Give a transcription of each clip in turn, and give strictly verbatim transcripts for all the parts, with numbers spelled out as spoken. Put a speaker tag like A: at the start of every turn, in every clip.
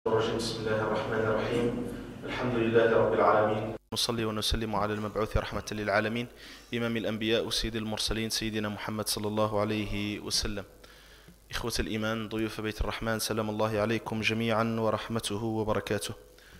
A: الرجيم. بسم الله الرحمن الرحيم. الحمد لله رب العالمين، نصلي ونسلم على المبعوث رحمة للعالمين، إمام الأنبياء وسيد المرسلين، سيدنا محمد صلى الله عليه وسلم. إخوة الإيمان، ضيوف بيت الرحمن، سلام الله عليكم جميعا ورحمته وبركاته.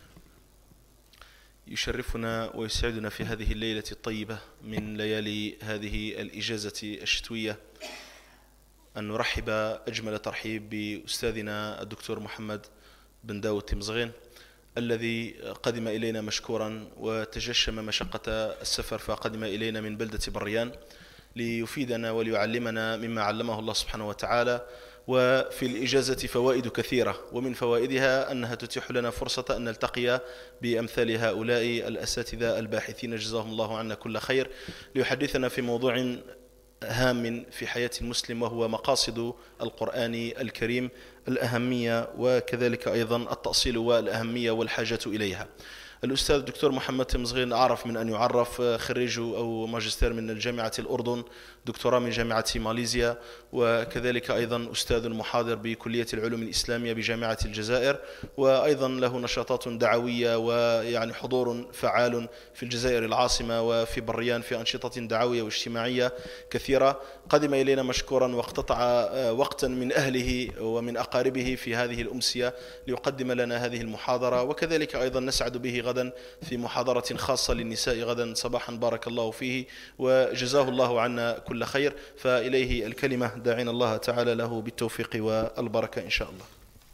A: يشرفنا ويسعدنا في هذه الليلة الطيبة من ليالي هذه الإجازة الشتوية أن نرحب أجمل ترحيب بأستاذنا الدكتور محمد بن داود تمزغين، الذي قدم إلينا مشكورا وتجشم مشقة السفر فقدم إلينا من بلدة بريان ليفيدنا وليعلمنا مما علمه الله سبحانه وتعالى. وفي الإجازة فوائد كثيرة، ومن فوائدها أنها تتيح لنا فرصة أن نلتقي بأمثال هؤلاء الأساتذة الباحثين جزاهم الله عنا كل خير، ليحدثنا في موضوع هام في حياة المسلم، وهو مقاصد القرآن الكريم، الأهمية وكذلك أيضا التأصيل والأهمية والحاجة إليها. الأستاذ الدكتور محمد تمزغين أعرف من أن يعرف، خريج أو ماجستير من جامعة الأردن، دكتوراه من جامعة ماليزيا، وكذلك أيضا أستاذ محاضر بكلية العلوم الإسلامية بجامعة الجزائر، وأيضا له نشاطات دعوية ويعني حضور فعال في الجزائر العاصمة وفي بريان في أنشطة دعوية واجتماعية كثيرة. قدم إلينا مشكورا واقتطع وقتا من أهله ومن أقاربه في هذه الأمسية ليقدم لنا هذه المحاضرة، وكذلك أيضا نسعد به غدا في محاضرة خاصة للنساء غدا صباحا بارك الله فيه، وجزاه الله عنا كل خير. فإليه الكلمة، داعين الله تعالى له بالتوفيق والبركة إن شاء الله.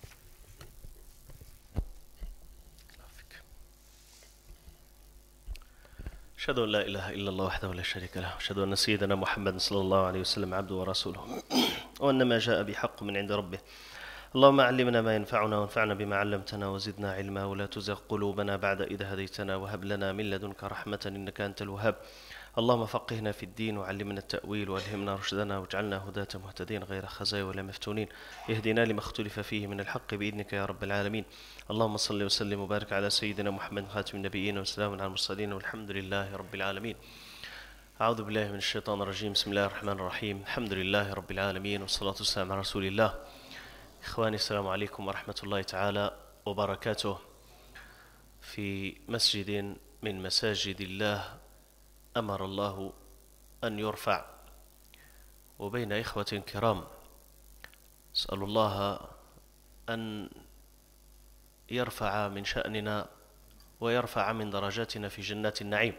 B: أشهد أن لا إله إلا الله وحده لا شريك له، أشهد أن سيدنا محمد صلى الله عليه وسلم عبده ورسوله، وأن ما جاء بحق من عند ربه. اللهم علمنا ما ينفعنا وانفعنا بما علمتنا وزدنا علما، ولا تزغ قلوبنا بعد إذ هديتنا وهب لنا من لدنك رحمة إنك أنت الوهاب. اللهم فقهنا في الدين وعلمنا التأويل والهمنا رشدنا واجعلنا هداة مهتدين غير خزايا ولا مفتونين، اهدنا لما اختلف فيه من الحق بإذنك يا رب العالمين. اللهم صل وسلم وبارك على سيدنا محمد خاتم النبيين وسلام على المرسلين والحمد لله رب العالمين. أعوذ بالله من الشيطان الرجيم. بسم الله الرحمن الرحيم. الحمد لله رب العالمين والصلاة والسلام على رسول الله. إخواني، السلام عليكم ورحمة الله تعالى وبركاته. في مسجد من مساجد الله أمر الله أن يرفع، وبين إخوة كرام، أسأل الله أن يرفع من شأننا ويرفع من درجاتنا في جنات النعيم.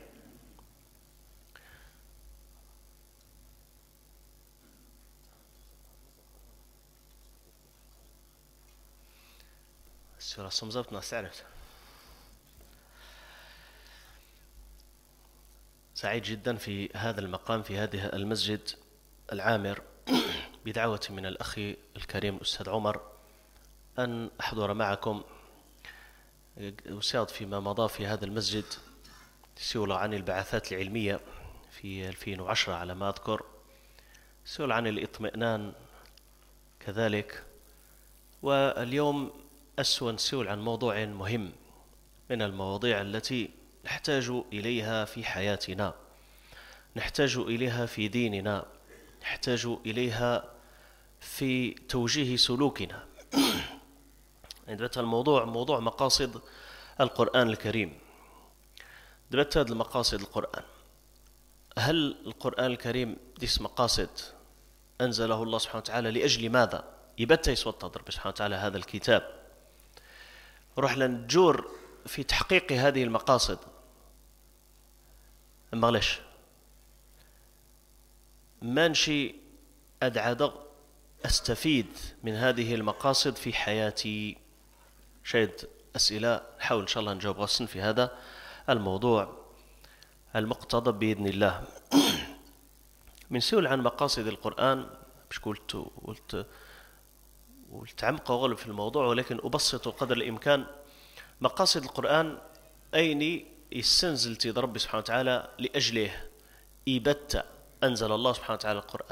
B: السورة صمزبتنا استعرفت. سعيد جدا في هذا المقام في هذه المسجد العامر بدعوة من الأخ الكريم الأستاذ عمر أن أحضر معكم أساعد فيما مضى في هذا المسجد سؤال عن البعثات العلمية في ألفين وعشرة على ما أذكر، سؤال عن الاطمئنان كذلك، واليوم أسود سؤال عن موضوع مهم من المواضيع التي نحتاج إليها في حياتنا، نحتاج إليها في ديننا، نحتاج إليها في توجيه سلوكنا. دبت الموضوع موضوع مقاصد القرآن الكريم. دبت هذه المقاصد القرآن، هل القرآن الكريم ديس مقاصد أنزله الله سبحانه وتعالى لأجل ماذا؟ يبت يسوط رب سبحانه وتعالى هذا الكتاب، روح لنجور في تحقيق هذه المقاصد. معلش مانشي أدعى أستفيد من هذه المقاصد في حياتي. شاهد أسئلة نحاول إن شاء الله نجاوب غصن في هذا الموضوع المقتضب بإذن الله. من سؤال عن مقاصد القرآن، مش قلت قلت والتعمق أغلب في الموضوع، ولكن أبسط قدر الإمكان. مقاصد القرآن أين يستنزل تيد ربي سبحانه وتعالى لأجله إبت أنزل الله سبحانه وتعالى القرآن،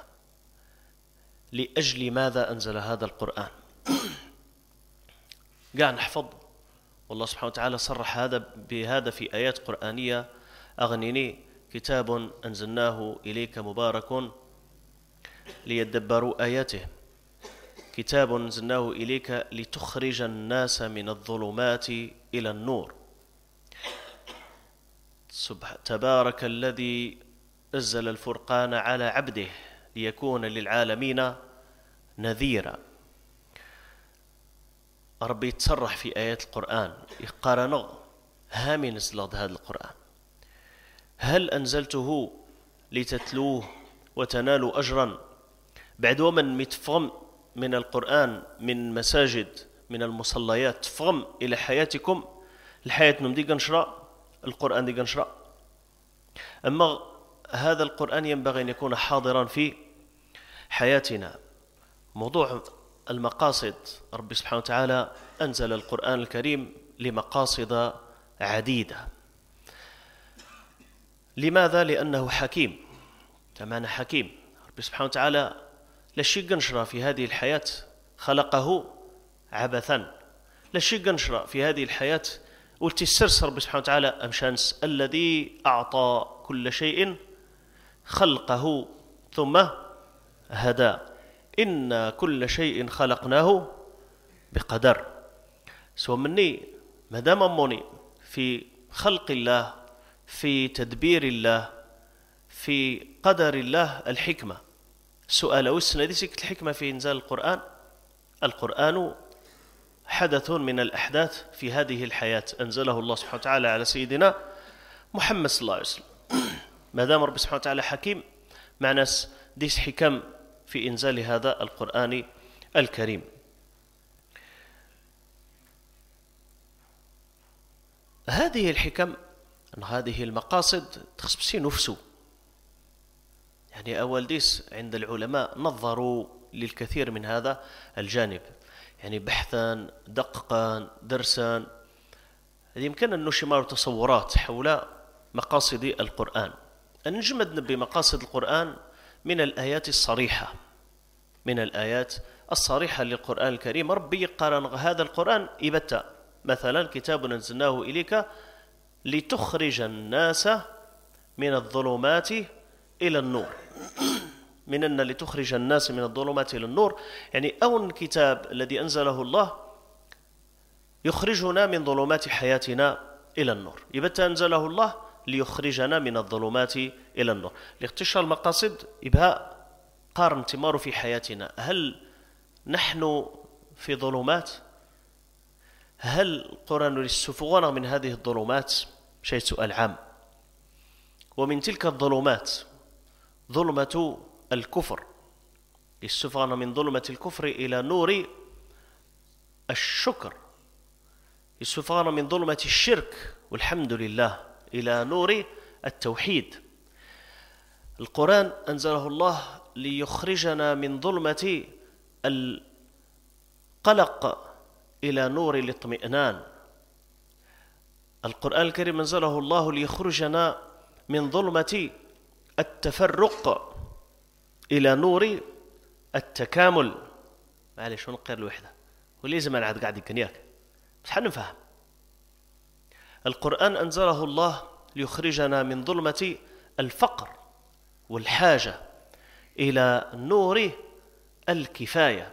B: لأجل ماذا أنزل هذا القرآن؟ قاعد نحفظ، والله سبحانه وتعالى صرح هذا بهذا في آيات قرآنية: أغنني كتاب أنزلناه إليك مبارك ليدبروا آياته. كتاب أنزلناه إليك لتخرج الناس من الظلمات إلى النور. تبارك الذي نزل الفرقان على عبده ليكون للعالمين نذيرا. ربي يتصرح في آيات القرآن يقارن ها من نزل هذا القرآن، هل أنزلته لتتلوه وتنالوا أجرا بعد ومن متفهم من القرآن من مساجد من المصليات تفهم إلى حياتكم الحياة نم دي قنشرة القرآن دي قنشرة. أما هذا القرآن ينبغي أن يكون حاضرا في حياتنا. موضوع المقاصد، رب سبحانه وتعالى أنزل القرآن الكريم لمقاصد عديدة. لماذا؟ لأنه حكيم. تمانا حكيم. رب سبحانه وتعالى لا شيء قنشرة في هذه الحياة خلقه عبثا، لا شيء قنشرة في هذه الحياة والتسرس رب سبحانه وتعالى أمشانس الذي أعطى كل شيء خلقه ثم هدى. إن كل شيء خلقناه بقدر. سوى مني مدام أموني في خلق الله، في تدبير الله، في قدر الله الحكمة. سؤال وسنا دي سكت الحكمة في إنزال القرآن. القرآن حدث من الأحداث في هذه الحياة أنزله الله سبحانه وتعالى على سيدنا محمد صلى الله عليه وسلم. ما دام رب سبحانه وتعالى حكيم معنى ديس حكم في إنزال هذا القرآن الكريم. هذه الحكم هذه المقاصد تخصبسي نفسه. يعني أول ديس عند العلماء نظروا للكثير من هذا الجانب، يعني بحثا دققا درسا. يمكن أن نشمر تصورات حول مقاصد القرآن. أن نجمد بمقاصد القرآن من الآيات الصريحة، من الآيات الصريحة للقرآن الكريم. ربي قارن هذا القرآن إبتا مثلا كتاب أنزلناه إليك لتخرج الناس من الظلمات إلى النور. من أن لتخرج الناس من الظلمات إلى النور، يعني أول كتاب الذي أنزله الله يخرجنا من ظلمات حياتنا إلى النور. يبقى أنزله الله ليخرجنا من الظلمات إلى النور. لاختشار المقاصد يبقى قارن تمار في حياتنا. هل نحن في ظلمات؟ هل القرآن يستفغنا من هذه الظلمات؟ شيء سؤال عام. ومن تلك الظلمات ظلمة الكفر، يستفغنا من ظلمة الكفر إلى نور الشكر، يستفغنا من ظلمة الشرك والحمد لله إلى نور التوحيد. القرآن أنزله الله ليخرجنا من ظلمة القلق إلى نور الاطمئنان. القرآن الكريم أنزله الله ليخرجنا من ظلمة التفرق إلى نور التكامل. معليش ونقير الوحدة وليه زمان عاد قاعد يكنياك بس حنفهم. القرآن أنزله الله ليخرجنا من ظلمة الفقر والحاجة إلى نور الكفاية.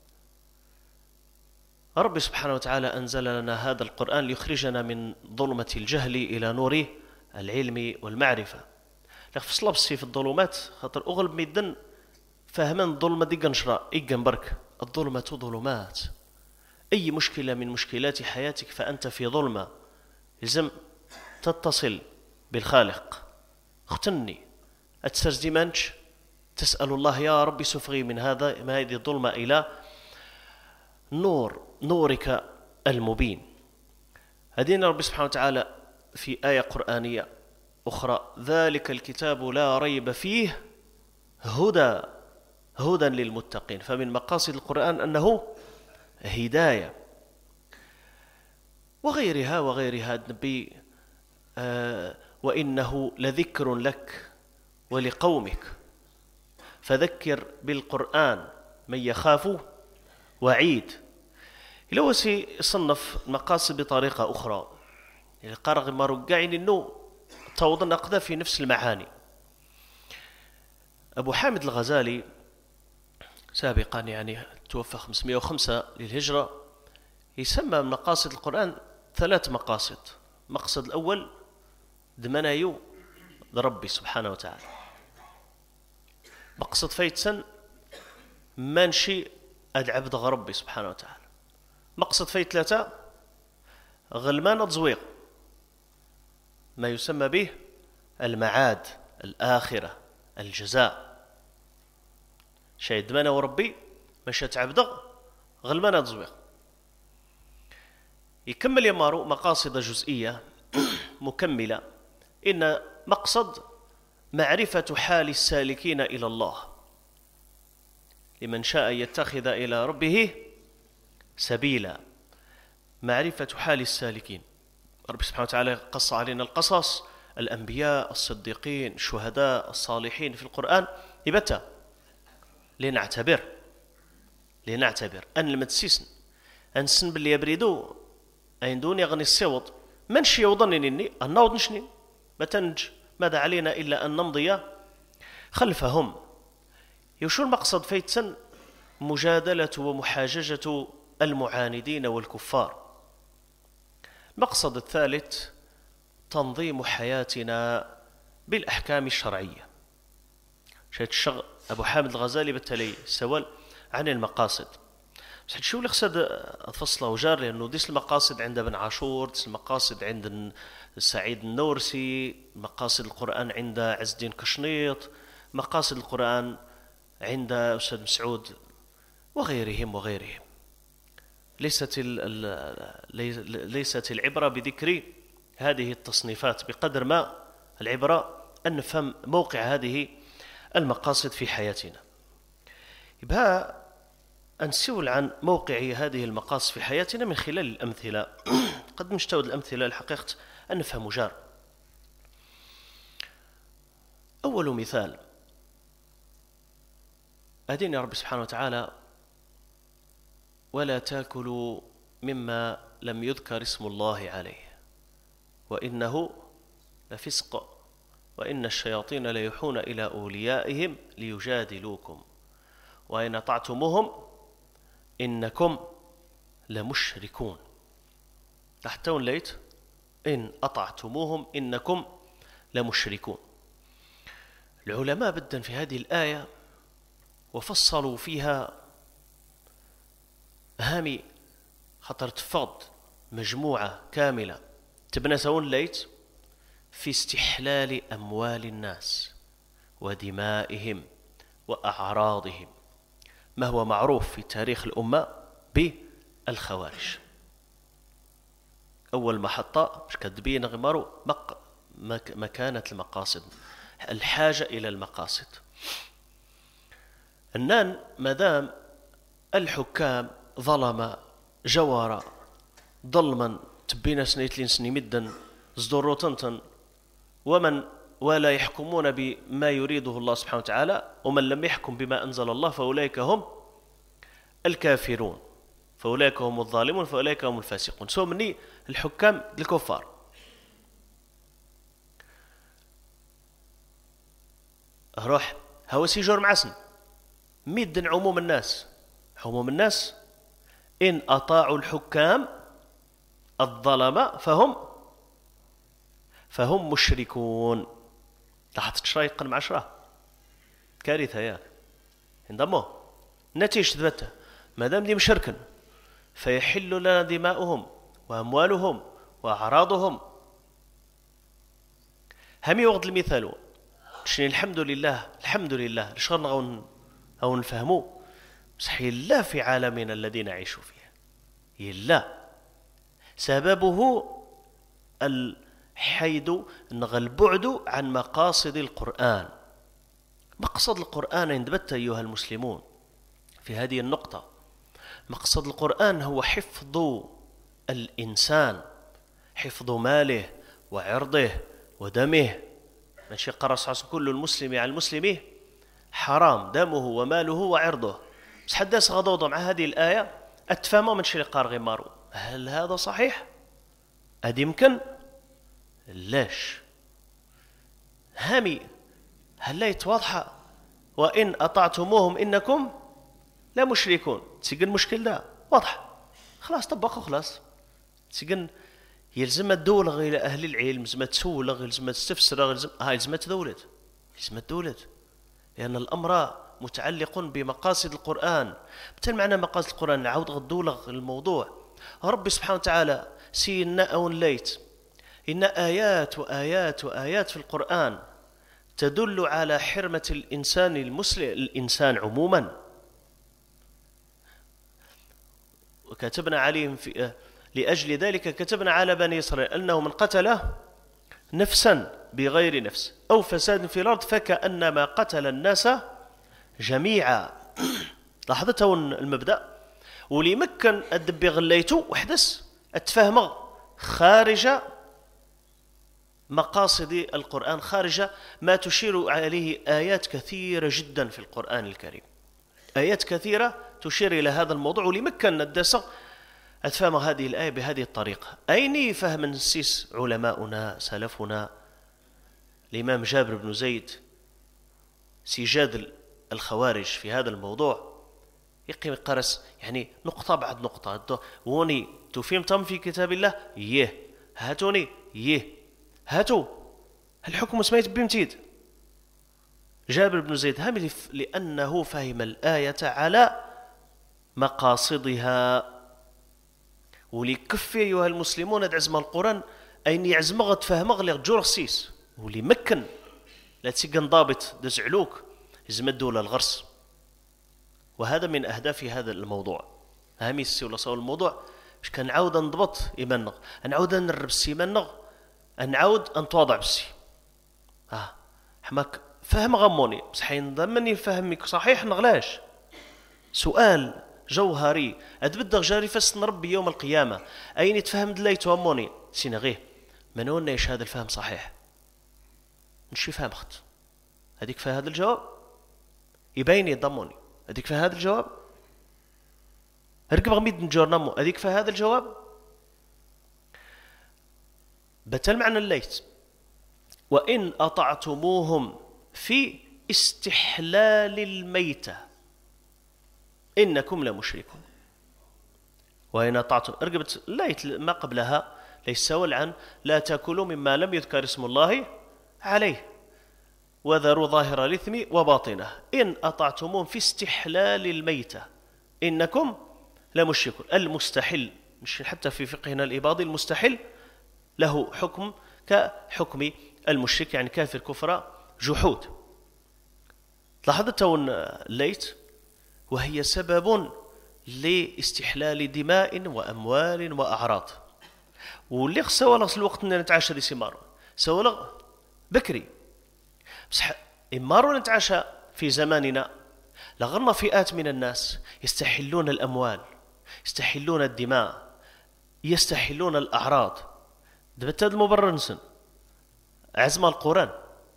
B: رب سبحانه وتعالى أنزل لنا هذا القرآن ليخرجنا من ظلمة الجهل إلى نور العلم والمعرفة. لفصل بسي في الظلمات خاطر أغلب ميدن فهمن ظلمة دي قنشرة إي جنبرك. الظلمة ظلمات. أي مشكلة من مشكلات حياتك فأنت في ظلمة. لازم تتصل بالخالق. اختني أتسرزي منش تسأل الله يا ربي سفغي من هذا ما هذه الظلمة إلى نور نورك المبين. هدينا رب سبحانه وتعالى في آية قرآنية أخرى ذلك الكتاب لا ريب فيه هدى هدى للمتقين. فمن مقاصد القرآن أنه هداية. وغيرها وغيرها النبي آه وإنه لذكر لك ولقومك فذكر بالقرآن من يخاف وعيد. لو سي صنف المقاصد بطريقة أخرى يعني قارغ ما رجعين إنه توض نقذ في نفس المعاني. أبو حامد الغزالي سابقا يعني توفى خمسمائة وخمسة للهجرة، يسمى من مقاصد القرآن ثلاث مقاصد. مقصد الأول دمنايو لربي سبحانه وتعالى، مقصد فايتسن مانشي أدعبد ربي سبحانه وتعالى، مقصد فايت ثلاثة غلمان تزويق ما يسمى به المعاد الآخرة الجزاء. شيء دمنا وربي مشى تعبد غلمان تزويق. يكمل يمارو مقاصد جزئية مكملة. إن مقصد معرفة حال السالكين إلى الله لمن شاء يتخذ إلى ربه سبيلا. معرفة حال السالكين، رب سبحانه وتعالى قص علينا القصص، الأنبياء، الصديقين، الشهداء، الصالحين في القرآن يبتى لنعتبر لنعتبر أن المتسيسن أنسن باللي يبردو أين دون يغني الصوت منشي يوضنني إني النوض نشنين بتنج، ماذا علينا إلا أن نمضي خلفهم. يوشو المقصد فيتسن مجادلة ومحاججة المعاندين والكفار. المقصد الثالث تنظيم حياتنا بالأحكام الشرعية. شايت الشغ أبو حامد الغزالي بالتالي سوال عن المقاصد، بس شو اللي قصد الفصل وجار، لأنه ديس المقاصد عند ابن عاشور، ديس المقاصد عند سعيد النورسي، مقاصد القرآن عند عز الدين كشنيط، مقاصد القرآن عند أستاذ مسعود وغيرهم وغيرهم. ليست ليست العبرة بذكر هذه التصنيفات بقدر ما العبرة أن نفهم موقع هذه المقاصد في حياتنا. يبقى نسول عن موقع هذه المقاصد في حياتنا من خلال الأمثلة. قد نجتهد الأمثلة الحقيقة أن نفهم جار. أول مثال أدين يا رب سبحانه وتعالى ولا تاكلوا مما لم يذكر اسم الله عليه وإنه لفسق وإن الشياطين ليوحون إلى أوليائهم ليجادلوكم وإن أطعتموهم إنكم لمشركون. تحتون ليت إن أطعتموهم إنكم لمشركون. العلماء بدًا في هذه الآية وفصلوا فيها هامي خطر تفض مجموعة كاملة تبنسون ليت في استحلال أموال الناس ودمائهم وأعراضهم، ما هو معروف في تاريخ الأمة بالخوارج. أول محطة مش كدبين غمارو مق... مك... مكانة المقاصد، الحاجة إلى المقاصد. النان مدام الحكام ظلم جوارا ظلما تبين سنيتلين سني مدا زدورو تنتن ومن ولا يحكمون بما يريده الله سبحانه وتعالى ومن لم يحكم بما أنزل الله فأولئك هم الكافرون فأولئك هم الظالمون فأولئك هم الفاسقون. سو مني الحكام الكفار. روح هو سيجور معسن ميدن عموم الناس عموم الناس إن أطاعوا الحكام الظلمة فهم فهم مشركون. لاحظت شرايق مع عشرة كارثة يا انضموا نتيجة ثبتها ما دام دي مشركا فيحل لنا دماؤهم وأموالهم وأعراضهم. همي وقت المثال شنو الحمد لله الحمد لله لشغلنا أو أو نفهموا صحيح الله في عالمنا الذي نعيش فيه إلا سببه الحيد نغى البعد عن مقاصد القرآن. مقصد القرآن عندبت أيها المسلمون في هذه النقطة، مقصد القرآن هو حفظ الإنسان، حفظ ماله وعرضه ودمه. ماشي قرص عص كل المسلم على المسلم حرام دمه وماله وعرضه. بس حدث غضوض مع هذه الآية أتفهموا من شري قار غمارو. هل هذا صحيح؟ أد يمكن؟ لاش هامي هل لا يتواضح وإن أطعتموهم إنكم لا مشركون. تسجن مشكل ده واضح خلاص طبقه خلاص تسجن يلزم الدولة إلى أهل العلم يلزم تسولغ يلزم تستفسر يلزم هاي يلزم تدولة يلزم الدولة لأن الأمر متعلق بمقاصد القرآن مثل معنى مقاصد القرآن نعاود غدولغ الموضوع ربي سبحانه وتعالى سينا أو ليت إن آيات وآيات وآيات في القرآن تدل على حرمة الإنسان المسلم الإنسان عموما وكتبنا عليهم في لأجل ذلك كتبنا على بني إسرائيل أنه من قتل نفسا بغير نفس أو فساد في الأرض فكأنما قتل الناس جميعا. لاحظتوا المبدأ ولي مكن الدبي غليتو وحدث التفاهم خارج مقاصد القرآن خارج ما تشير عليه آيات كثيرة جدا في القرآن الكريم آيات كثيرة تشير إلى هذا الموضوع ولمكن الدرس أتفهم هذه الآية بهذه الطريقة. أين فهم نسيس علماؤنا سلفنا الإمام جابر بن زيد سيجادل الخوارج في هذا الموضوع يقيم قرس يعني نقطة بعد نقطة وني تفهم تم في كتاب الله يه هاتوني يه هاتوا الحكم سميت بمتيد جابر بن زيد هامل لأنه فهم الآية على مقاصدها ولكفي أيها المسلمون عزم القرآن أين يعزمغ تفهمغ لجورسيس ولي مكن لا تسجن ضابط دزعلوك يزم الدولة الغرس وهذا من أهداف هذا الموضوع هامي السي ولا صور الموضوع مش كان نعاود نضبط إيماننا نعاود نرب السيماننا نعاود نتواضع بالسي آه حماك فهم غموني بس حين ضمني فهمك صحيح نغلاش سؤال جوهري أدبدغ جاري فسن ربي يوم القيامة أين يتفهم دليت وأموني سينغيه من هو إيش هذا الفهم صحيح نشي فهم أخت هذيك في هذا الجواب يبين يضموني هذيك في هذا الجواب ركب غميد نجور نمو هذيك في هذا الجواب بتل معنى الليت وإن أطعتموهم في استحلال الميتة إنكم لمشركون وإن أطعتم أرقبت الليت ما قبلها ليس سوال عن لا تأكلوا مما لم يذكر اسم الله عليه وذروا ظاهر الإثم وباطنه إن أطعتموهم في استحلال الميتة إنكم لمشركون المستحل حتى في فقهنا الإباضي المستحل له حكم كحكم المشرك يعني كافر كفر جحود. لاحظتوا الليت وهي سبب لاستحلال دماء وأموال وأعراض واللي سوالغ الوقت أن نتعاشى دي سمار سوالغ بكري بس إمارو نتعاشى في زماننا لغرنا فئات من الناس يستحلون الأموال يستحلون الدماء يستحلون الأعراض دبت هذا المبرر نسن عزم القرآن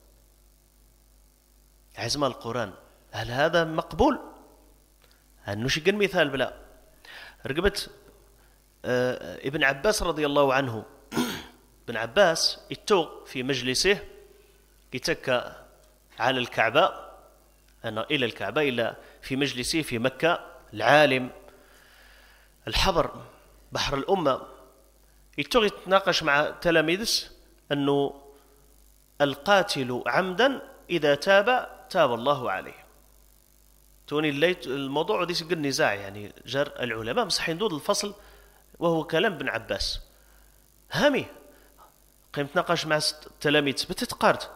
B: عزم القرآن هل هذا مقبول؟ هل نشق المثال بلا رقبت آه ابن عباس رضي الله عنه ابن عباس اتوق في مجلسه يتكى على الكعبة أنا إلى الكعبة إلى في مجلسه في مكة العالم الحبر بحر الأمة يتوق يتناقش مع تلاميذه أنه القاتل عمدا إذا تاب تاب الله عليه توني الليت الموضوع دي سجل نزاع يعني جر العلماء مصحين دود الفصل وهو كلام ابن عباس هامي قيمت ناقش مع التلاميذ بتتقارد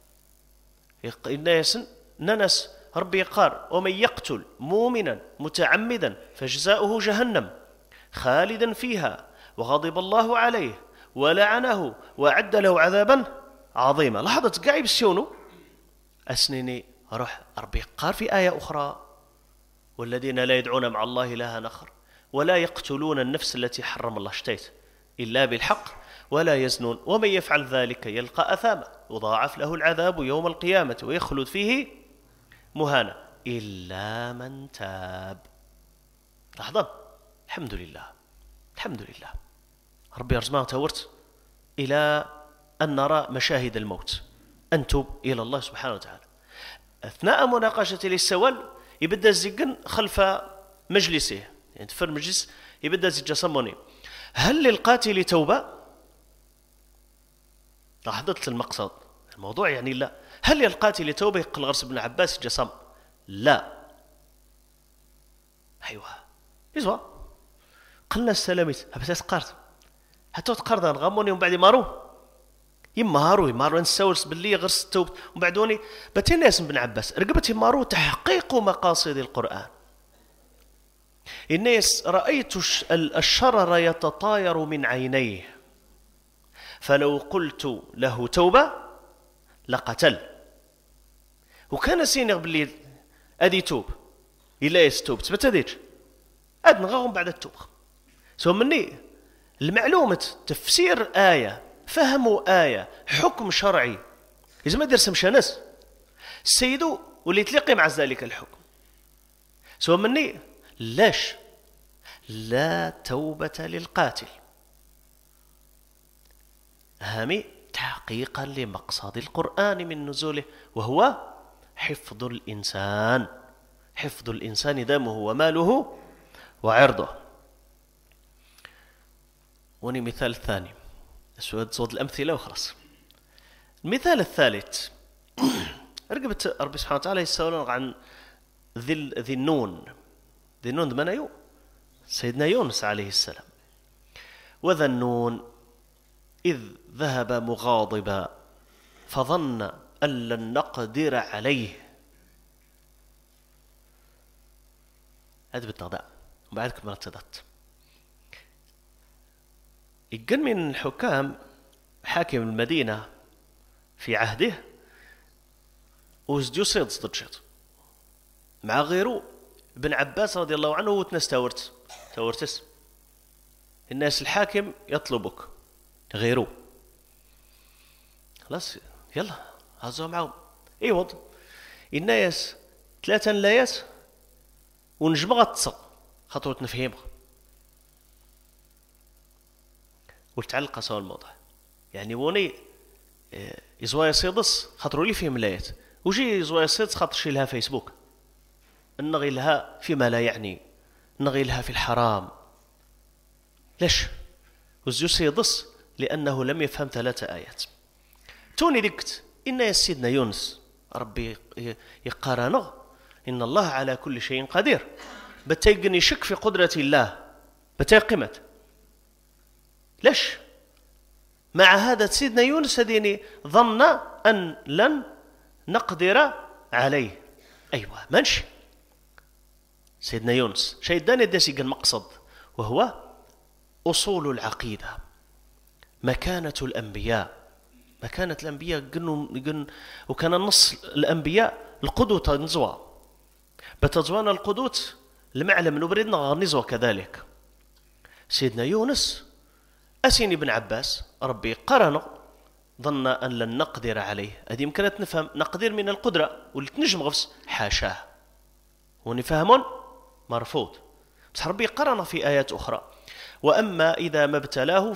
B: الناس ننس ربي يقار ومن يقتل مؤمنا متعمدا فجزاؤه جهنم خالدا فيها وغضب الله عليه ولعنه وأعد له عذابا عظيما. لاحظت قاعد بالسيونو أسنيني روح ربي قال في آية أخرى والذين لا يدعون مع الله إلها آخر ولا يقتلون النفس التي حرم الله اشتيت إلا بالحق ولا يزنون ومن يفعل ذلك يلقى أثاما يضاعف له العذاب يوم القيامة ويخلد فيه مهانا إلا من تاب. لاحظا الحمد لله الحمد لله ربي يرزمها تورت إلى أن نرى مشاهد الموت أنتب إلى الله سبحانه وتعالى. أثناء مناقشة للسوال يبدأ الزقن خلف مجلسه، يعني تفر مجلس يبدأ يتجسموني. هل للقاتل توبة؟ لاحظت المقصد الموضوع يعني لا. هل للقاتل توبة؟ يقول غرس بن عباس جسم لا. أيوة يزوى قلنا السلاميت هبتاس قارت حتى تقارد نغموني ومن بعد يمارو يمارو يمارو نساورس باللي غرس التوب ومن بعدوني باتين ناس بن عباس رقبت يمارو تحقيق مقاصد القرآن. الناس رأيت الشرر يتطاير من عينيه فلو قلت له توبة لقتل. وكان سينغ باللي أدي توب إلا يستوب تبت هذيك أد نغاهم بعد التوب. سو مني المعلومة تفسير آية فهموا آية حكم شرعي إذا ما درس مشانس السيدو واللي يتلقي مع ذلك الحكم. سو مني لاش لا توبة للقاتل هامي تحقيقا لمقصد القرآن من نزوله وهو حفظ الإنسان، حفظ الإنسان دمه وماله وعرضه. وني مثال ثاني أسود صوت الأمثلة وخلاص. المثال الثالث رقبت ربي سبحانه وتعالى يسألون عن ذي ذي النون. ذي النون من أيو؟ سيدنا يونس عليه السلام. وذا النون إذ ذهب مغاضبا فظن أن لن نقدر عليه. هذا بالتغداء وبعدك مرتدت. يقن من الحكام حاكم المدينة في عهده وزديو صيد صدرشت مع غيره ابن عباس رضي الله عنه وتنس تاورت تاورتس. الناس الحاكم يطلبك غيره خلاص يلا هزوا معهم ايوض الناس ثلاثة لايات ونجمع تصق خطوة نفهمها وتعلق سوا الموضوع. يعني وني يزوايا صيدس خاطروا لي فيهم لايات وجي يزوايا صيدس خاطر شي لها فيسبوك نغي لها فيما لا يعني نغي لها في الحرام. ليش وزيو صيدس؟ لأنه لم يفهم ثلاثة آيات. توني ذكت إن يا سيدنا يونس ربي يقارنه إن الله على كل شيء قدير بتيقن يشك في قدرة الله بتيقمت. ليش مع هذا سيدنا يونس هديني ظن أن لن نقدر عليه. أيوة منش سيدنا يونس شيء داني داسي المقصد وهو أصول العقيدة مكانة الأنبياء. مكانة الأنبياء قنوا قن وكان النص الأنبياء القدوة نزوى بتزوان القدوة المعلم نبردنا نزوى كذلك. سيدنا يونس أسين ابن عباس ربي قرن ظن أن لن نقدر عليه. هذه يمكنت نفهم نقدر من القدرة واللي تنجم غفص حاشاه ونفهمون مرفوض. بس ربي قرن في آيات أخرى وأما إذا ما ابتلاه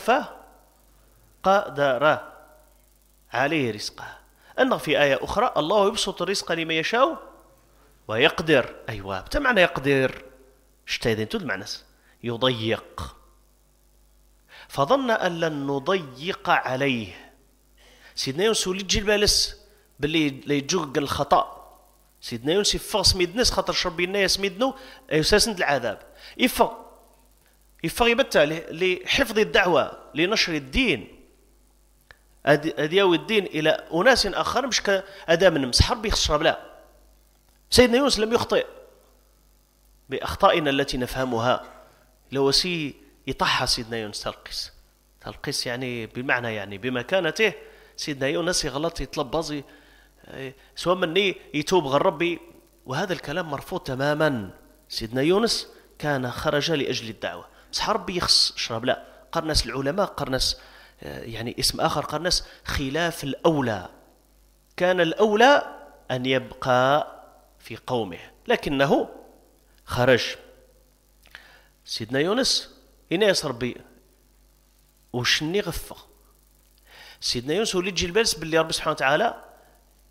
B: فقدر عليه رزقه. أن في آية أخرى الله يبسط الرزق لمن يشاء ويقدر. أيوة بتمعنى يقدر اشتايدين تود معناس يضيق فظن أن لن نضيق عليه. سيدنا يونس ولي تجي البالس باللي يجوق الخطأ. سيدنا يونس يفغ سميد ناس خاطر شربي الناس ميدنو يساسند العذاب يفغ يفغ يبتع لحفظ الدعوة لنشر الدين أدياوي الدين إلى أناس آخر مش كأداة من مسحر بيخشرب لا. سيدنا يونس لم يخطئ بأخطائنا التي نفهمها. لو سي يطحى سيدنا يونس تلقيس تلقيس يعني بمعنى يعني بمكانته. سيدنا يونس يغلط يطلب بازي سواء مني يتوب غير ربي وهذا الكلام مرفوض تماما. سيدنا يونس كان خرج لأجل الدعوة بس ربي يخص شرب لا. قرنس العلماء قرنس يعني اسم آخر قرنس خلاف الأولى. كان الأولى أن يبقى في قومه لكنه خرج. سيدنا يونس إناس ربي وشني غفة. سيدنا يونس ولي تجي البالس باللي ربي سبحانه وتعالى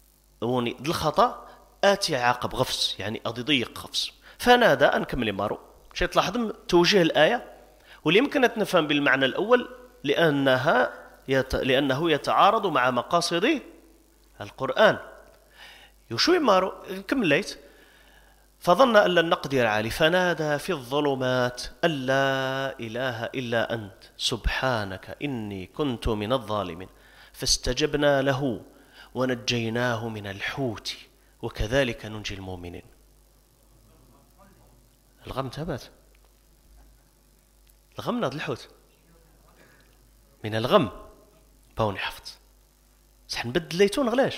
B: وني الخطأ آتي عاقب غفص يعني أضي ضيق غفص فنادى أن كمل مارو شي تلاحظ توجيه الآية واللي يمكن أن نفهم بالمعنى الأول لأنها يت... لأنه يتعارض مع مقاصد القرآن. يشو يمارو كمليت فظن أن لن نقدر عليه فنادى في الظلمات أن لا إله إلا أنت سبحانك إني كنت من الظالمين فاستجبنا له ونجيناه من الحوت وكذلك ننجي المؤمنين. الغم ثبت الغم ناض الحوت من الغم باوني حفظ صح نبدل ليتون غلاش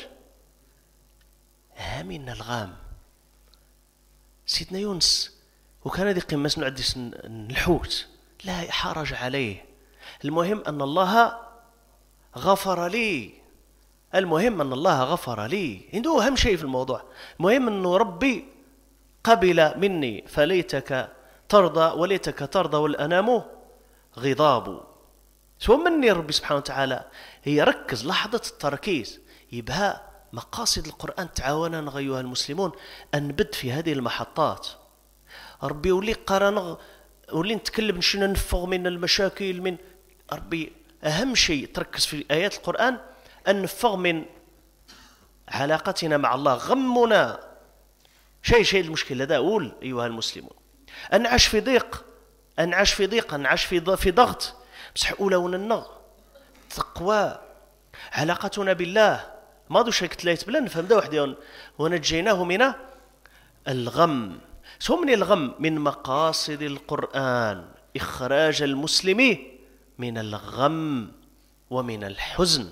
B: ها من الغام سيدنا يونس وكان هذه قمة نعدي الحوت لا حرج عليه. المهم أن الله غفر لي المهم أن الله غفر لي عنده أهم شيء في الموضوع. المهم أنه ربي قبل مني فليتك ترضى وليتك ترضى والأنام غضاب. سوى مني ربي سبحانه وتعالى هي ركز لحظة التركيز يبها مقاصد القرآن تعاوننا أيها المسلمون أن نبد في هذه المحطات. ربي يولي قرن ولي نتكلم نشنا نفغ من المشاكل من ربي أهم شيء تركز في آيات القرآن أن نفغ من علاقتنا مع الله. غمنا شيء شيء المشكلة هذا أقول أيها المسلمون أنعش في ضيق أنعش في ضيق أنعش في في ضغط بصح أولون النغ تقوى علاقتنا بالله ما دو شيء كتلايت بلا نفهم دا وحدي ونجيناه من الغم. سو من الغم من مقاصد القرآن إخراج المسلم من الغم ومن الحزن.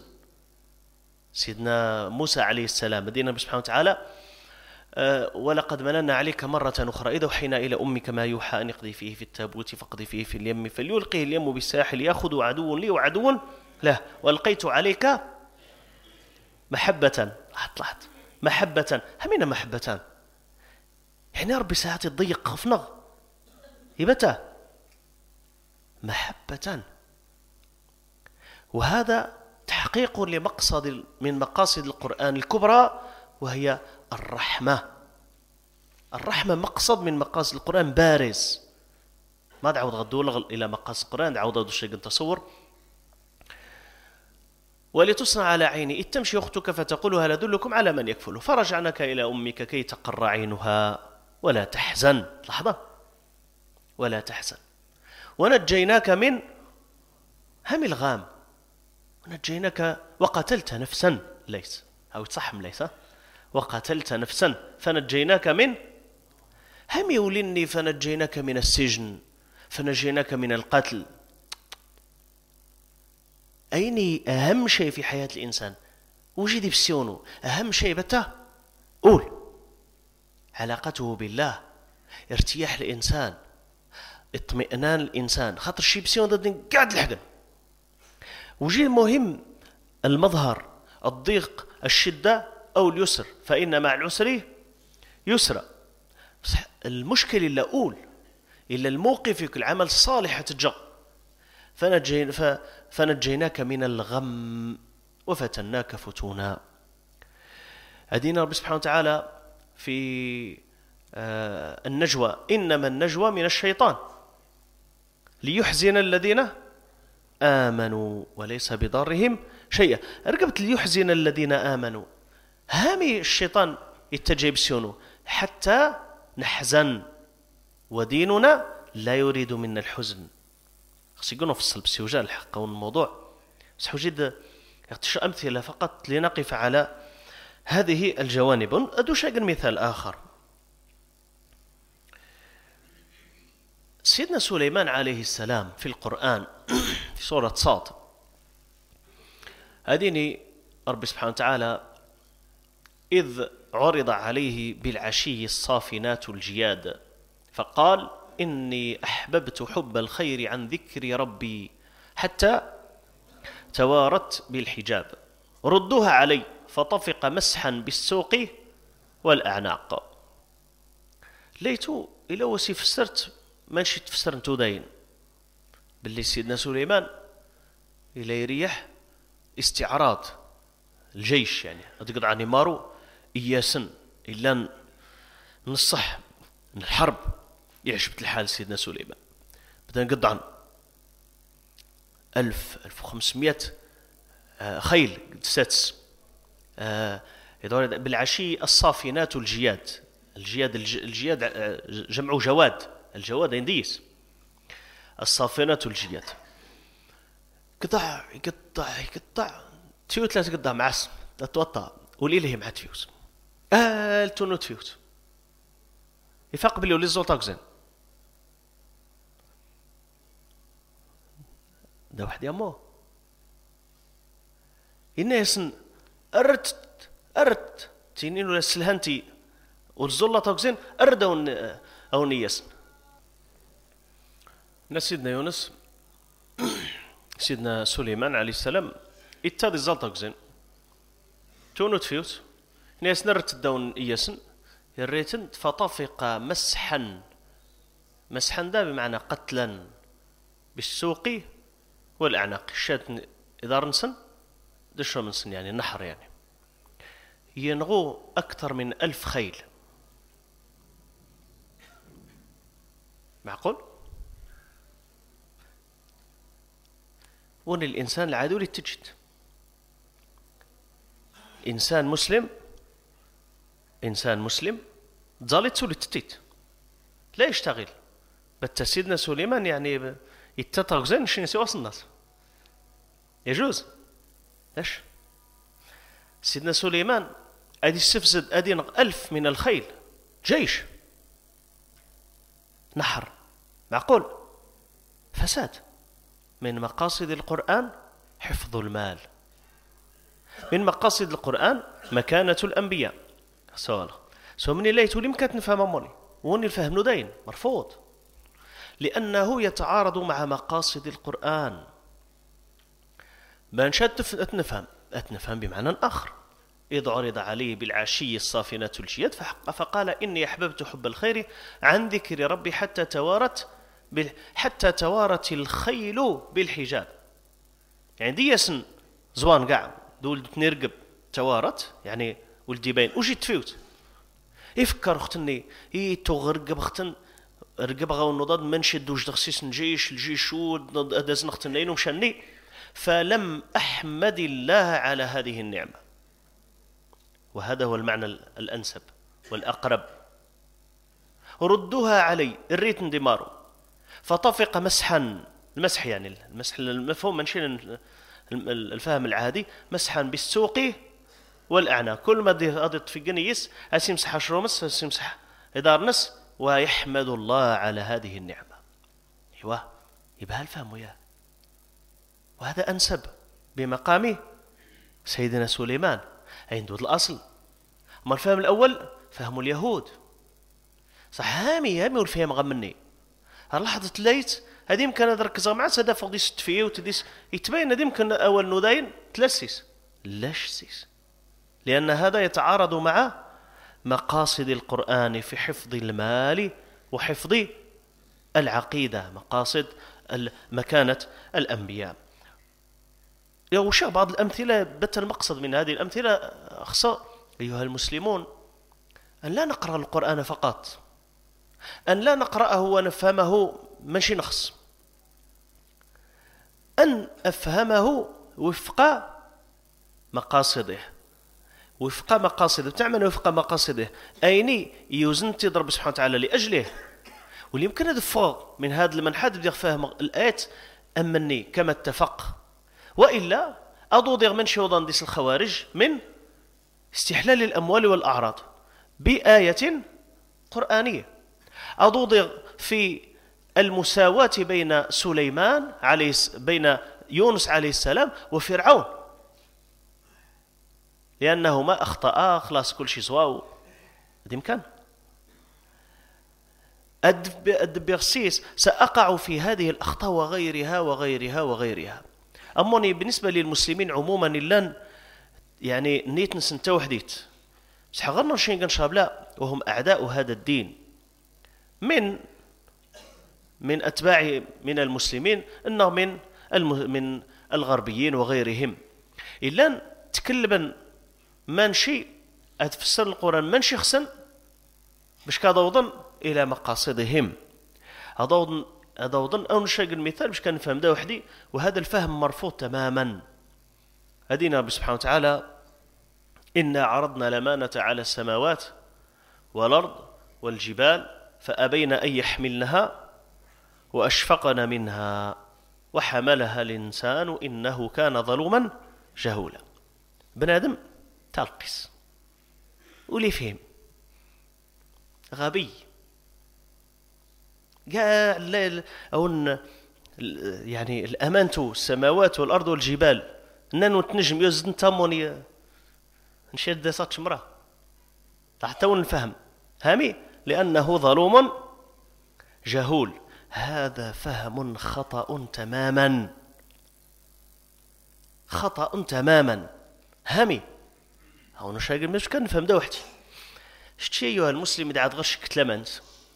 B: سيدنا موسى عليه السلام مدينة سبحانه وتعالى أه ولقد مننا عليك مرة أخرى إذا وحينا إلى أمك ما يوحى أن اقضي فيه في التابوت فاقضي فيه في اليم فليلقيه اليم بالساحل يأخذ عدو لي وعدو له وألقيت عليك محبة. لاحظت لاحظت محبة همين محبتان يعني ربي ساعات تضيق خفنغ يبتا محبة. وهذا تحقيق لمقصد من مقاصد القرآن الكبرى وهي الرحمة. الرحمة مقصد من مقاصد القرآن بارز ما دعوض غدول إلى مقاصد القرآن دعوض غدول شيء تصور. ولتصنع على عيني إذ تمشي أختك فتقول هل أدلكم على من يكفله فرجعناك إلى أمك كي تقر عينها ولا تحزن. لحظة ولا تحزن ونجيناك من هم الغام ونجيناك وقتلت نفسا ليس أو تصحم ليس وقتلت نفسا فنجيناك من هم يولني فنجيناك من السجن فنجيناك من القتل. أين أهم شيء في حياة الإنسان وجدي بسيونه أهم شيء بتا قول علاقته بالله ارتياح الإنسان اطمئنان الإنسان خاطر شي بسيون ضد قاعد الحقن وجي المهم المظهر الضيق الشدة أو اليسر فإن مع العسر يسرا. المشكلة اللي أقول إلا الموقف العمل الصالح تجا فنجين فنجيناك من الغم وفتناك فتونا. أدينا رب سبحانه وتعالى في النجوى إنما النجوى من الشيطان ليحزن الذين آمنوا وليس بضرهم شيئا. رقبت ليحزن الذين آمنوا هامي الشيطان يتجيب سيونه حتى نحزن وديننا لا يريد منا الحزن. خص يقولوا في الصلب سيوجان الحق والموضوع بس حوجد يعطيش أمثلة فقط لنقف على هذه الجوانب. أدوش أقل مثال آخر. سيدنا سليمان عليه السلام في القرآن في سورة صاد أديني رب سبحانه وتعالى إذ عرض عليه بالعشي الصافنات الجياد فقال إني أحببت حب الخير عن ذكر ربي حتى توارت بالحجاب ردوها علي فطفق مسحا بالسوق والأعناق. ليتو إلا وسي فسرت ماشي تفسر انتو داين باللي سيدنا سليمان إلا يريح استعراض الجيش يعني أتقض عني مارو إياسن إلا نصح من الحرب يعجبت الحال سيدنا سليمان، بدا نقطع ألف ألف وخمسمائة خيل ساتس بالعشي الصافنات الجياد. الجياد الجياد جمع جواد، الجواد انديس، الصافنات الجياد. قطع يقطع يقطع تفيوت لا تقطع معس تتوطى وليله مع تفيوت ال تونو تفيوت يفاق بلي ولي الزولطاكزين دا واحد يامو الناس أرت أرت تينين ولا سلهنتي والزولة توكزين أردون أو نيسن. سيدنا يونس سيدنا سليمان عليه السلام اتادي الزولة توكزين تونو تفيوت ناس نرت الدون إياسن الريتن فطفق مسحا. مسحا دا بمعنى قتلا بالسوق والأعناق. الشات إذا رنسن دشو من سن يعني النحر يعني ينغو أكثر من ألف خيل. معقول؟ ون الإنسان العادي اللي تجد إنسان مسلم إنسان مسلم ظالت سولي تتيت لا يشتغل. بس سيدنا سليمان يعني يتطرق زين شنو يسوي الناس يجوز ليش؟ سيدنا سليمان أدي استفزد أدي ألف من الخيل جيش نحر. معقول؟ فساد. من مقاصد القرآن حفظ المال، من مقاصد القرآن مكانة الأنبياء. سؤال سو من الله يتولي مكات نفهم أموني وني الفهم ندين مرفوض لأنه يتعارض مع مقاصد القرآن. ما نشاد أتنفهم أتنفهم بمعنى آخر. إذ عرض عليه بالعشي الصافنات الجياد فقال إني أحببت حب الخير عن ذكر ربي حتى توارت حتى توارت الخيل بالحجاب. يعني دي يسن زوان قاع دول تنرقب توارت يعني ولدي باين وجي تفيوت يفكر اختني هي تغرقب اختن رقب غاو النضاد منشد وجد خصيص الجيش الجيش داز نختنين ومشاني فلم أحمد الله على هذه النعمة. وهذا هو المعنى الأنسب والأقرب. ردوها علي الريت دمارو فطفق مسحا. المسح يعني المسح المفهوم منشين الفهم العادي مسحا بالسوق والأعناق. كل ما أضط في الجنيس أسيمسح شرومس أسيمسح إدارنس ويحمد الله على هذه النعمة. أيوة يبقى الفهم وياه. وهذا أنسب بمقام سيدنا سليمان عنده الأصل. أما الفهم الأول فهم اليهود صح هامي هامي والفهم غمني لحظة ليت هذه يمكن نركز مع سدا فوق ديس تفيه وتديس يتبين هذه يمكن أول ندين تلسيس لاش سيس لأن هذا يتعارض مع مقاصد القرآن في حفظ المال وحفظ العقيدة مقاصد مكانة الأنبياء. يوشع بعض الأمثلة بت المقصد من هذه الأمثلة خصا أيها المسلمون أن لا نقرأ القرآن فقط، أن لا نقرأه ونفهمه ماشي نخص، أن أفهمه وفق مقاصده وفق مقاصده تعمل وفق مقاصده أين يوزن تضرب سبحانه وتعالى لأجله. واللي يمكن ندفع من هذا المنحد بدي فهم الآيات أمني كما اتفق، وإلا أضوضغ من شوضان ديس الخوارج من استحلال الأموال والأعراض بآية قرآنية. أضوضغ في المساواة بين سليمان عليه بين يونس عليه السلام وفرعون لأنهما أخطأ خلاص كل شيء سواء بإمكان. الدبيرسيس سأقع في هذه الأخطاء وغيرها وغيرها وغيرها. أموني بالنسبة للمسلمين عموما لن يعني نيت نسنتا وحديت بس حغرنا شيء قنشاب لا وهم أعداء هذا الدين من من أتباع من المسلمين إنه من من الغربيين وغيرهم. إلا تكلبا منشي أتفسر القرآن منشي خسن باش كذا وضن إلى مقاصدهم هذا هذا أظن أو نشيق المثال باش كان نفهم ده وحدي، وهذا الفهم مرفوض تماما. هدينا ربي سبحانه وتعالى إنا عرضنا الأمانة على السماوات والأرض والجبال فأبين أن يحملنها وأشفقن منها وحملها الإنسان إنه كان ظلوما جهولا. بنادم تلقس ولي فهم غبي قال أو يعني الأمانة السماوات والأرض والجبال نانو تنجم يوزن تاموني نشد دسات شمرة حتى نفهم هامي لأنه ظلوم جهول. هذا فهم خطأ تماما، خطأ تماما هامي. هاو نشاقل مش كان نفهم ده وحدي. شتي أيها المسلم إذا عاد غشك تلمنت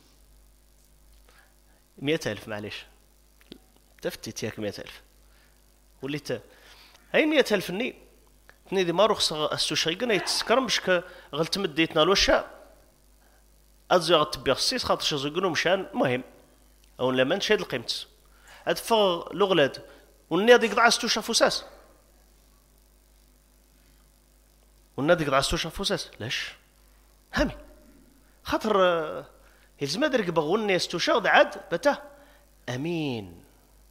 B: مئة ألف معليش تفتت ياك مئة ألف وليت هاي مئة ألف ني تني دي ما رخص السوشيقنا يتسكرم باش غلت مديتنا الوشاء أزيغ التبيغ السيس خاطر شزيقنو مشان مهم أو لما نشهد القيمت أدفغ الأغلاد والنادي قطع ستوشا فوساس والنادي قطع ستوشا فوساس ليش هامي خاطر يلزم أدرك بغوني ستوشا عاد بتا أمين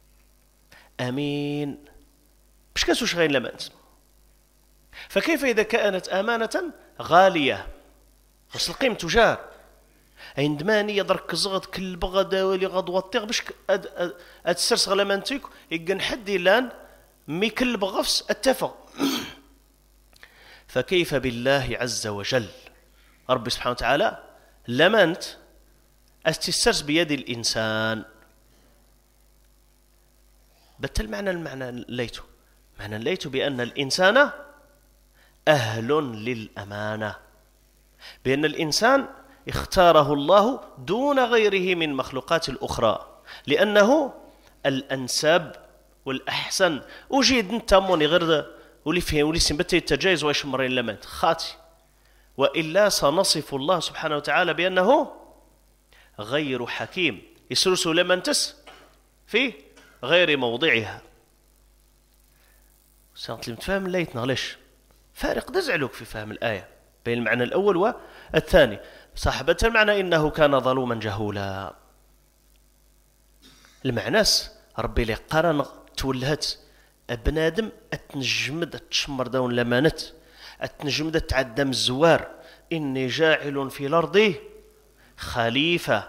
B: أمين باش كنسوش غير لما انت. فكيف إذا كانت أمانة غالية بس القيمة تجار عندما يدرك زغد كل بغدا ولي غد وطيغ باش أتسرس غلامانتيك يقن حدي لان مي كل بغفس اتفق. فكيف بالله عز وجل رب سبحانه وتعالى لمنت استسرس بيد الإنسان بتل معنى المعنى ليته معنى ليته بأن الإنسان أهل للأمانة، بأن الإنسان اختاره الله دون غيره من مخلوقات الأخرى لأنه الأنسب والأحسن. وجيد نتاموني غير ولي فيه ولي سنبتي التجايز وايش مرين لمنت خاتي، وإلا سنصف الله سبحانه وتعالى بأنه غير حكيم يسرس لمنتس في غير موضعها. سانت المتفاهم ليتنا ليش فارق دزعلوك في فهم الآية بين المعنى الأول والثاني. صاحبة المعنى إنه كان ظلوما جهولا المعناس ربي لي قرن تولهت ابنادم اتنجمد تشمر دون لمانت اتنجمد تعدم الزوار إني جاعل في الأرض خليفة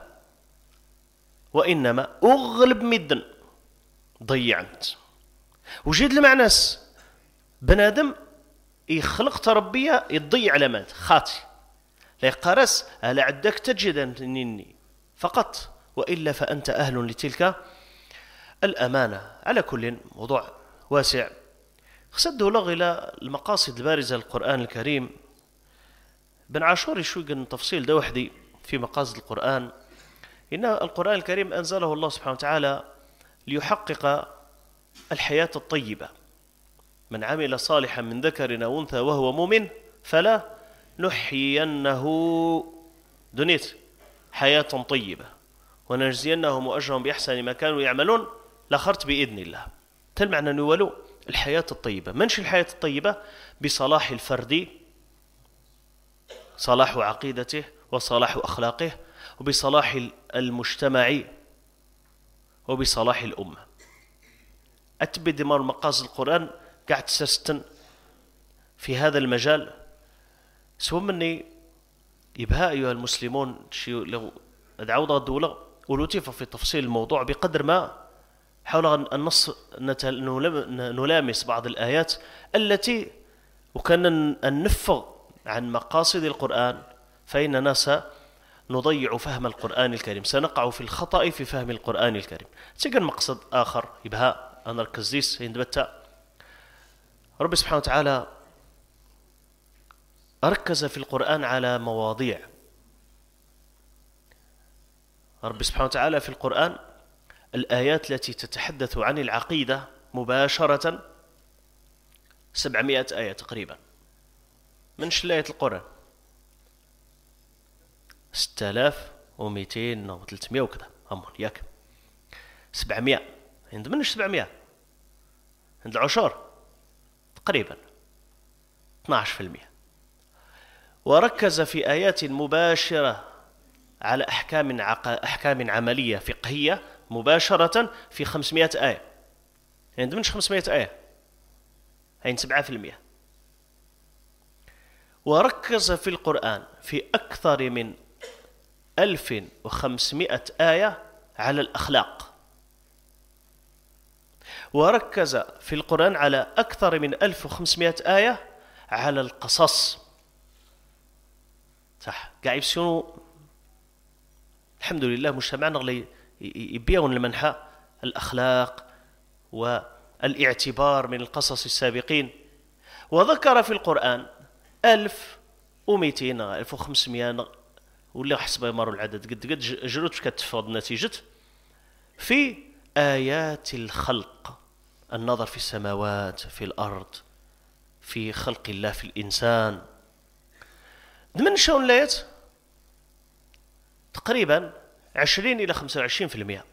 B: وإنما أغلب مدن ضيعت. وجد المعناس بنادم يخلق تربية يضيع لمانت خاطي لا يقارس على عدك تجد أنني فقط وإلا فأنت أهل لتلك الأمانة. على كل موضوع واسع خسده لغ إلى المقاصد البارزة للقرآن الكريم. بن عاشور يشوق التفصيل ده وحدي في مقاصد القرآن. إن القرآن الكريم أنزله الله سبحانه وتعالى ليحقق الحياة الطيبة. من عمل صالحا من ذكر أو أنثى وهو مؤمن فلا نحيينه دنيت حياة طيبة ونجزينهم أجرهم بأحسن ما كانوا يعملون لخرت بإذن الله. تلمعنا نولو الحياة الطيبة. منش الحياة الطيبة بصلاح الفرد صلاح عقيدته وصلاح أخلاقه وبصلاح المجتمع وبصلاح الأمة. أتبد دمار مقاصد القرآن قاعد تستن في هذا المجال سوى مني يبها أيها المسلمون لو أدعو ضد الدولة ولطيفة في تفصيل الموضوع بقدر ما حول النص نلامس بعض الآيات التي وكان ننفغ عن مقاصد القرآن فإننا سنضيع فهم القرآن الكريم سنقع في الخطأ في فهم القرآن الكريم. تيجن مقصد آخر يبها أنا ركزيس عندما رب سبحانه وتعالى ركز في القرآن على مواضيع. رب سبحانه وتعالى في القرآن الآيات التي تتحدث عن العقيدة مباشرة سبعمائة آية تقريبا من شلاية القرآن ستة آلاف ومئتين أو ثلاثمائة وكذا أمون ياك سبعمائة، عند منش سبعمائة، عند العشر تقريبا اثني عشر بالمئة. وركز في آيات مباشرة على أحكام عق... أحكام عملية فقهية مباشرة في خمسمائة آية، عند منش خمسمائة آية، عند سبعة بالمئة. وركز في القرآن في أكثر من ألف وخمسمائة آية على الأخلاق. وركز في القرآن على أكثر من ألف وخمسمائة آية على القصص. صح، قاعد يسيروا الحمد لله مجتمعنا اللي يبيعون المنحى الأخلاق والاعتبار من القصص السابقين. وذكر في القرآن ألف ومئتين ألف وخمسمائة ولا حسب يمروا العدد قد قد جرت كتفض نتيجة في آيات الخلق، النظر في السماوات، في الأرض، في خلق الله في الإنسان. ضمن شون ليت تقريبا عشرين إلى خمسة وعشرين بالمئة.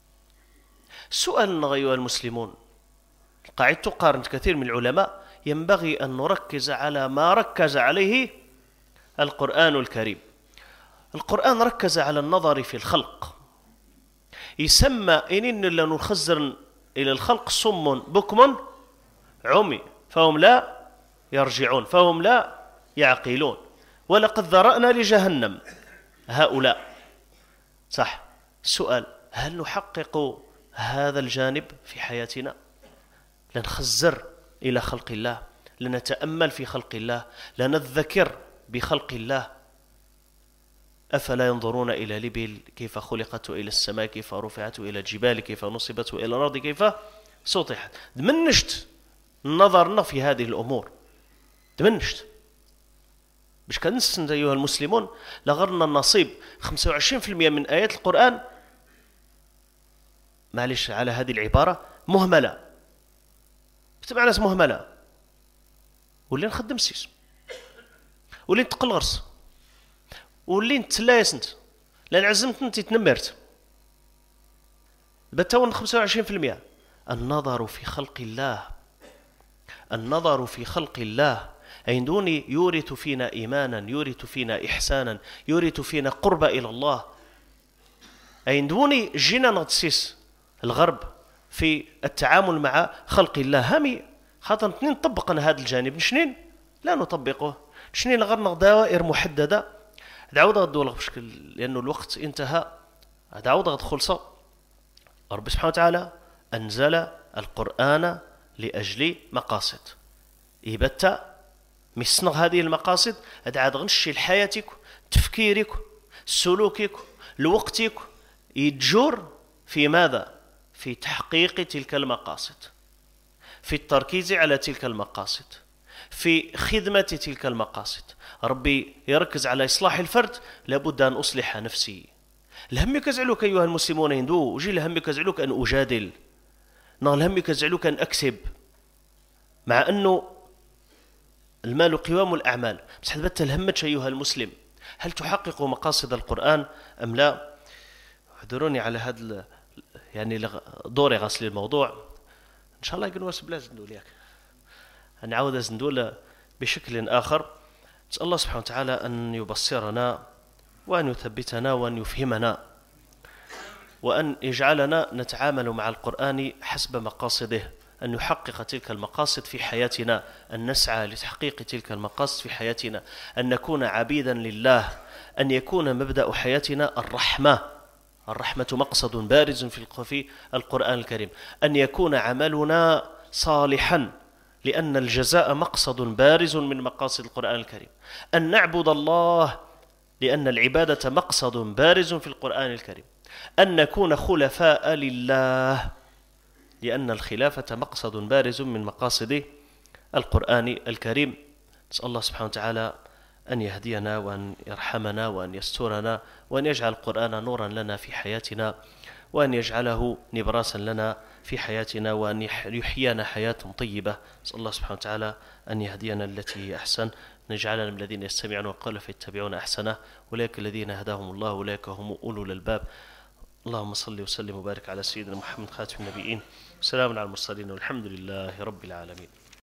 B: سؤال أيها المسلمون، قاعد تقارن كثير من العلماء، ينبغي أن نركز على ما ركز عليه القرآن الكريم. القرآن ركز على النظر في الخلق، يسمى إنن لن نخزر إلى الخلق صم بكم عمي فهم لا يرجعون فهم لا يعقلون ولقد ذرأنا لجهنم هؤلاء. صح، السؤال هل نحقق هذا الجانب في حياتنا؟ لنخزر إلى خلق الله، لنتأمل في خلق الله، لنذكر بخلق الله. أفلا ينظرون إلى الإبل كيف خلقت، وإلى السماء كيف رفعت، وإلى الجبال كيف نصبت، وإلى الأرض كيف سطحت. دمنشت نظرنا في هذه الأمور، دمنشت باش كنسن أيها المسلمون لغرنا النصيب خمسة وعشرين بالمئة من آيات القرآن، معلش على هذه العبارة، مهملة. بتبع ناس مهملة، واللي نخدم سيس، واللي نتقل غرس، واللي نتلايسنت لان عزمت انت تنمرت بتون خمسة وعشرين بالمئة. النظر في خلق الله، النظر في خلق الله عندوني يورث فينا إيمانا، يورث فينا إحسانا، يورث فينا قرب إلى الله. عندوني جينا نغتسيس الغرب في التعامل مع خلق الله. همي خاطر اثنين طبقنا هذا الجانب، نشنين لا نطبقه، نشنين غير دوائر محددة. دعوض غدولغ بشكل لأنه الوقت انتهى، دعوض غد خلصة. رب سبحانه وتعالى أنزل القرآن لأجل مقاصد إبتا مسنغ هذه المقاصد عاد غنشي لحياتك، تفكيرك، سلوكك، لوقتك يتجور في ماذا؟ في تحقيق تلك المقاصد، في التركيز على تلك المقاصد، في خدمة تلك المقاصد. ربي يركز على إصلاح الفرد، لابد أن أصلح نفسي. الهم يكزعلك أيها المسلمون هندو، وجي الهم يكزعلك أن أجادل، الهم يكزعلك أن أكسب، مع أنه المال قوام الأعمال. بس حدبت الهمتش أيها المسلم، هل تحقق مقاصد القرآن أم لا؟ اعذروني على هذا يعني دوري غسل الموضوع، إن شاء الله يقنوس بلا زندول ياك نعاود زندول بشكل آخر. نسأل الله سبحانه وتعالى أن يبصرنا وأن يثبتنا وأن يفهمنا وأن يجعلنا نتعامل مع القرآن حسب مقاصده، أن يحقق تلك المقاصد في حياتنا، أن نسعى لتحقيق تلك المقاصد في حياتنا، أن نكون عبيدا لله، أن يكون مبدأ حياتنا الرحمة. الرحمة مقصد بارز في القرآن الكريم. أن يكون عملنا صالحا، لأن الجزاء مقصد بارز من مقاصد القرآن الكريم. أن نعبد الله، لأن العبادة مقصد بارز في القرآن الكريم. أن نكون خلفاء لله، لأن الخلافة مقصد بارز من مقاصد القرآن الكريم. نسأل الله سبحانه وتعالى أن يهدينا وأن يرحمنا وأن يسترنا وأن يجعل القرآن نورا لنا في حياتنا، وأن يجعله نبراسا لنا في حياتنا، وأن يحيينا حياة طيبة. نسأل الله سبحانه وتعالى أن يهدينا التي هي أحسن، نجعلنا من الذين يستمعون القول فيتبعون أحسنه، أولئك الذين هداهم الله أولئك هم أولو الألباب. اللهم صل وسلم وبارك على سيدنا محمد خاتم النبيين. سلام على المرسلين والحمد لله رب العالمين.